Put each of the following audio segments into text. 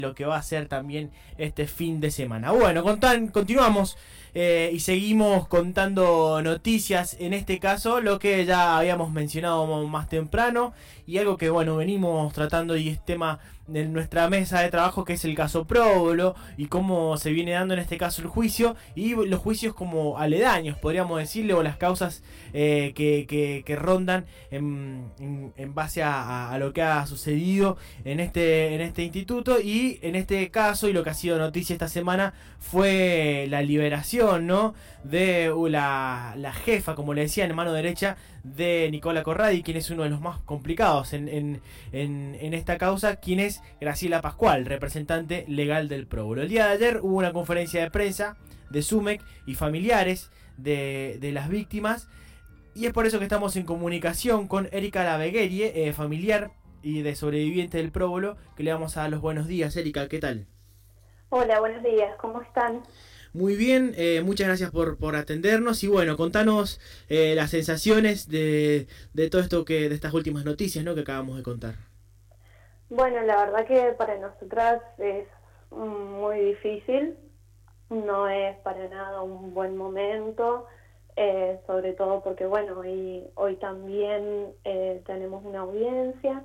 lo que va a ser también este fin de semana. Bueno, continuamos y seguimos contando noticias, en este caso lo que ya habíamos mencionado más temprano y algo que bueno venimos tratando y es tema de nuestra mesa de trabajo, que es el caso Próbolo y cómo se viene dando en este caso el juicio y los juicios como aledaños, podríamos decirle, o las causas que rondan en base a lo que ha sucedido en este instituto. Y en este caso, y lo que ha sido noticia esta semana, fue la liberación, ¿no?, de la jefa, como le decían, en mano derecha de Nicola Corradi, quien es uno de los más complicados en esta causa, quien es Graciela Pascual, representante legal del Próbolo. El día de ayer hubo una conferencia de prensa de SUMEC y familiares de las víctimas, y es por eso que estamos en comunicación con Erika Laveguerie, familiar y de sobreviviente del Próbolo, que le vamos a dar los buenos días. Erika, ¿qué tal? Hola, buenos días, ¿cómo están? Muy bien, muchas gracias por atendernos y bueno, contanos las sensaciones de todo esto, de estas últimas noticias, ¿no?, que acabamos de contar. Bueno, la verdad que para nosotras es muy difícil, no es para nada un buen momento, sobre todo porque bueno, hoy también tenemos una audiencia.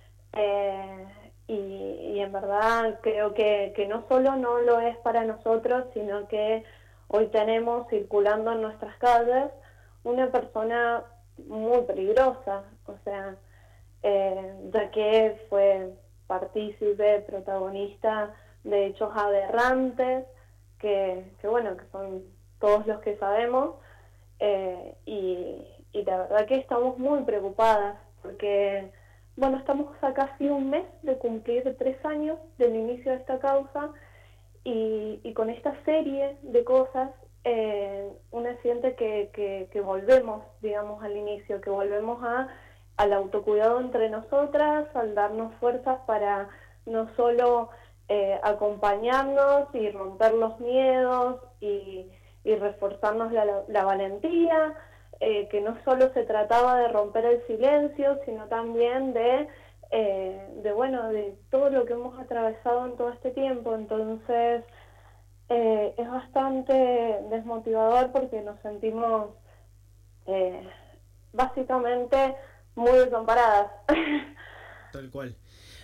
Y en verdad creo que no solo no lo es para nosotros, sino que hoy tenemos circulando en nuestras calles una persona muy peligrosa, o sea, ya que fue partícipe, protagonista de hechos aberrantes, que bueno, que son todos los que sabemos, y la verdad que estamos muy preocupadas, porque bueno, estamos a casi un mes de cumplir 3 años del inicio de esta causa y con esta serie de cosas una siente que volvemos, digamos, al inicio, que volvemos al autocuidado entre nosotras, al darnos fuerzas para no solo acompañarnos y romper los miedos y reforzarnos la valentía, que no solo se trataba de romper el silencio, sino también de todo lo que hemos atravesado en todo este tiempo. Entonces es bastante desmotivador porque nos sentimos básicamente muy desamparadas. Tal cual.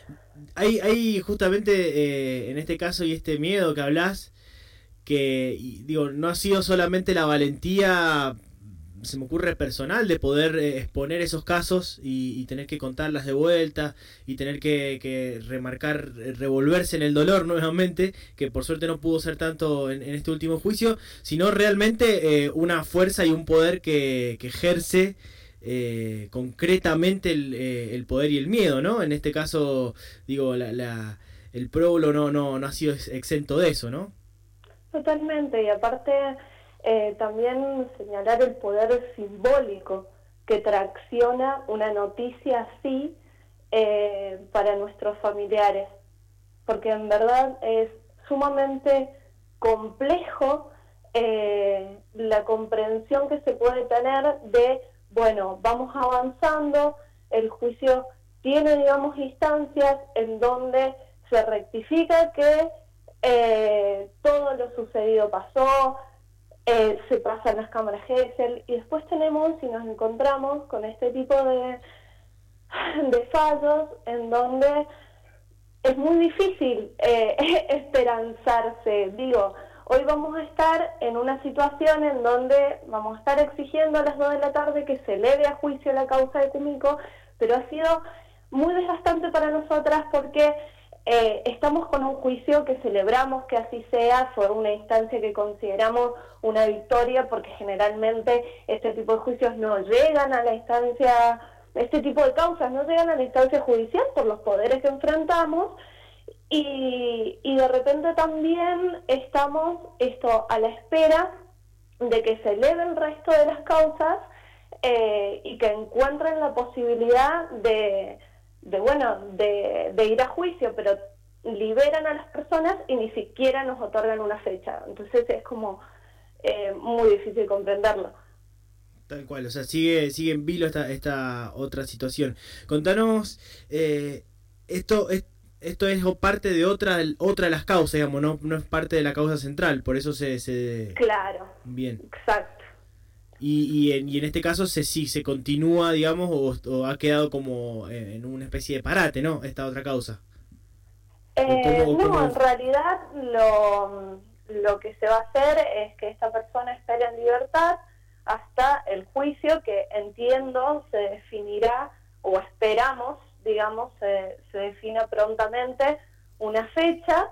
Hay justamente en este caso y este miedo que hablas, que digo, no ha sido solamente la valentía, se me ocurre, personal, de poder exponer esos casos y tener que contarlas de vuelta y tener que remarcar, revolverse en el dolor nuevamente, que por suerte no pudo ser tanto en este último juicio, sino realmente una fuerza y un poder que ejerce concretamente el poder y el miedo, ¿no? En este caso, digo, el Próbolo no ha sido exento de eso, ¿no? Totalmente, y aparte también señalar el poder simbólico que tracciona una noticia así para nuestros familiares, porque en verdad es sumamente complejo la comprensión que se puede tener de, bueno, vamos avanzando, el juicio tiene, digamos, instancias en donde se rectifica que todo lo sucedido pasó, se pasan las cámaras Gesell, y después tenemos y nos encontramos con este tipo de fallos en donde es muy difícil esperanzarse. Digo, hoy vamos a estar en una situación en donde vamos a estar exigiendo a las 2 de la tarde que se eleve a juicio la causa de Cúmico, pero ha sido muy desgastante para nosotras porque estamos con un juicio que celebramos que así sea, fue una instancia que consideramos una victoria porque generalmente este tipo de juicios no llegan a la instancia, este tipo de causas no llegan a la instancia judicial por los poderes que enfrentamos, y de repente también estamos a la espera de que se eleve el resto de las causas y que encuentren la posibilidad de ir a juicio, pero liberan a las personas y ni siquiera nos otorgan una fecha. Entonces es como muy difícil comprenderlo. Tal cual, o sea, sigue en vilo esta otra situación. Contanos, esto esto es parte de otra de las causas, digamos, no es parte de la causa central, por eso se... Claro. Bien. Exacto. Y en este caso se continúa, digamos, o ha quedado como en una especie de parate, ¿no? Esta otra causa. No, en realidad lo que se va a hacer es que esta persona espere en libertad hasta el juicio, que entiendo se definirá, o esperamos, digamos, se defina prontamente una fecha,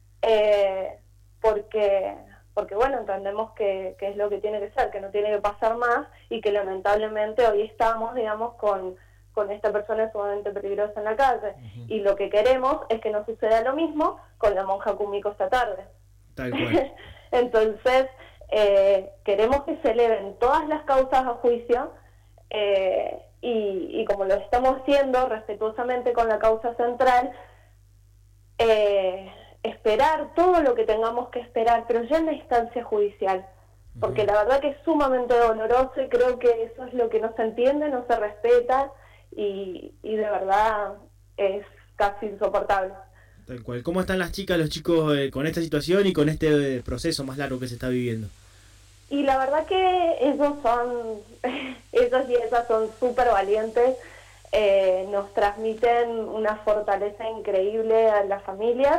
porque bueno, entendemos que es lo que tiene que ser, que no tiene que pasar más, y que lamentablemente hoy estamos, digamos, con esta persona sumamente peligrosa en la calle. Uh-huh. Y lo que queremos es que no suceda lo mismo con la monja Kumiko esta tarde. Tal cual. Entonces, queremos que se eleven todas las causas a juicio, y como lo estamos haciendo respetuosamente con la causa central, esperar todo lo que tengamos que esperar, pero ya en la instancia judicial, porque uh-huh. La verdad que es sumamente doloroso, y creo que eso es lo que no se entiende, no se respeta, y de verdad es casi insoportable. Tal cual. ¿Cómo están las chicas, los chicos con esta situación y con este proceso más largo que se está viviendo? Y la verdad que ellos y ellas son súper valientes, nos transmiten una fortaleza increíble a las familias,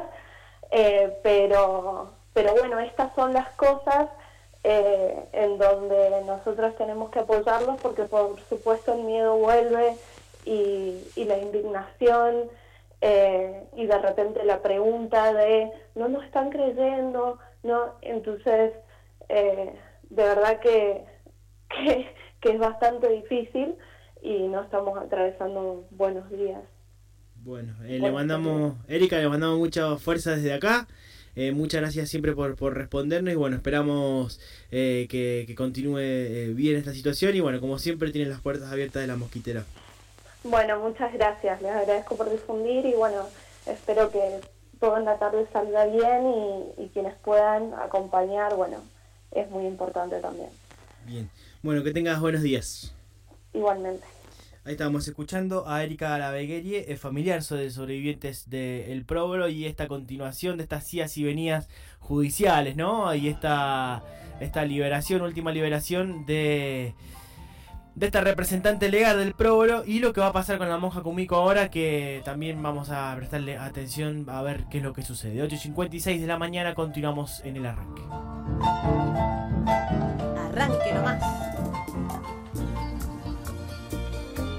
pero bueno, estas son las cosas en donde nosotros tenemos que apoyarlos, porque por supuesto el miedo vuelve, y la indignación, y de repente la pregunta de no nos están creyendo, no, entonces de verdad que es bastante difícil, y no estamos atravesando buenos días. Bueno, le mandamos, Erika, le mandamos mucha fuerza desde acá. Muchas gracias siempre por respondernos, y bueno, esperamos que continúe bien esta situación, y bueno, como siempre tienen las puertas abiertas de La Mosquitera. Bueno, muchas gracias, les agradezco por difundir, y bueno, espero que toda la tarde salga bien, y quienes puedan acompañar, bueno, es muy importante también. Bien, bueno, que tengas buenos días. Igualmente. Ahí estábamos escuchando a Erika Laveguerie, familiar de sobrevivientes del Próbolo, y esta continuación de estas idas y venidas judiciales, ¿no? Y esta liberación, última liberación de esta representante legal del Próbolo, y lo que va a pasar con la monja Kumiko ahora, que también vamos a prestarle atención a ver qué es lo que sucede. 8:56 de la mañana, continuamos en el arranque. Arranque nomás.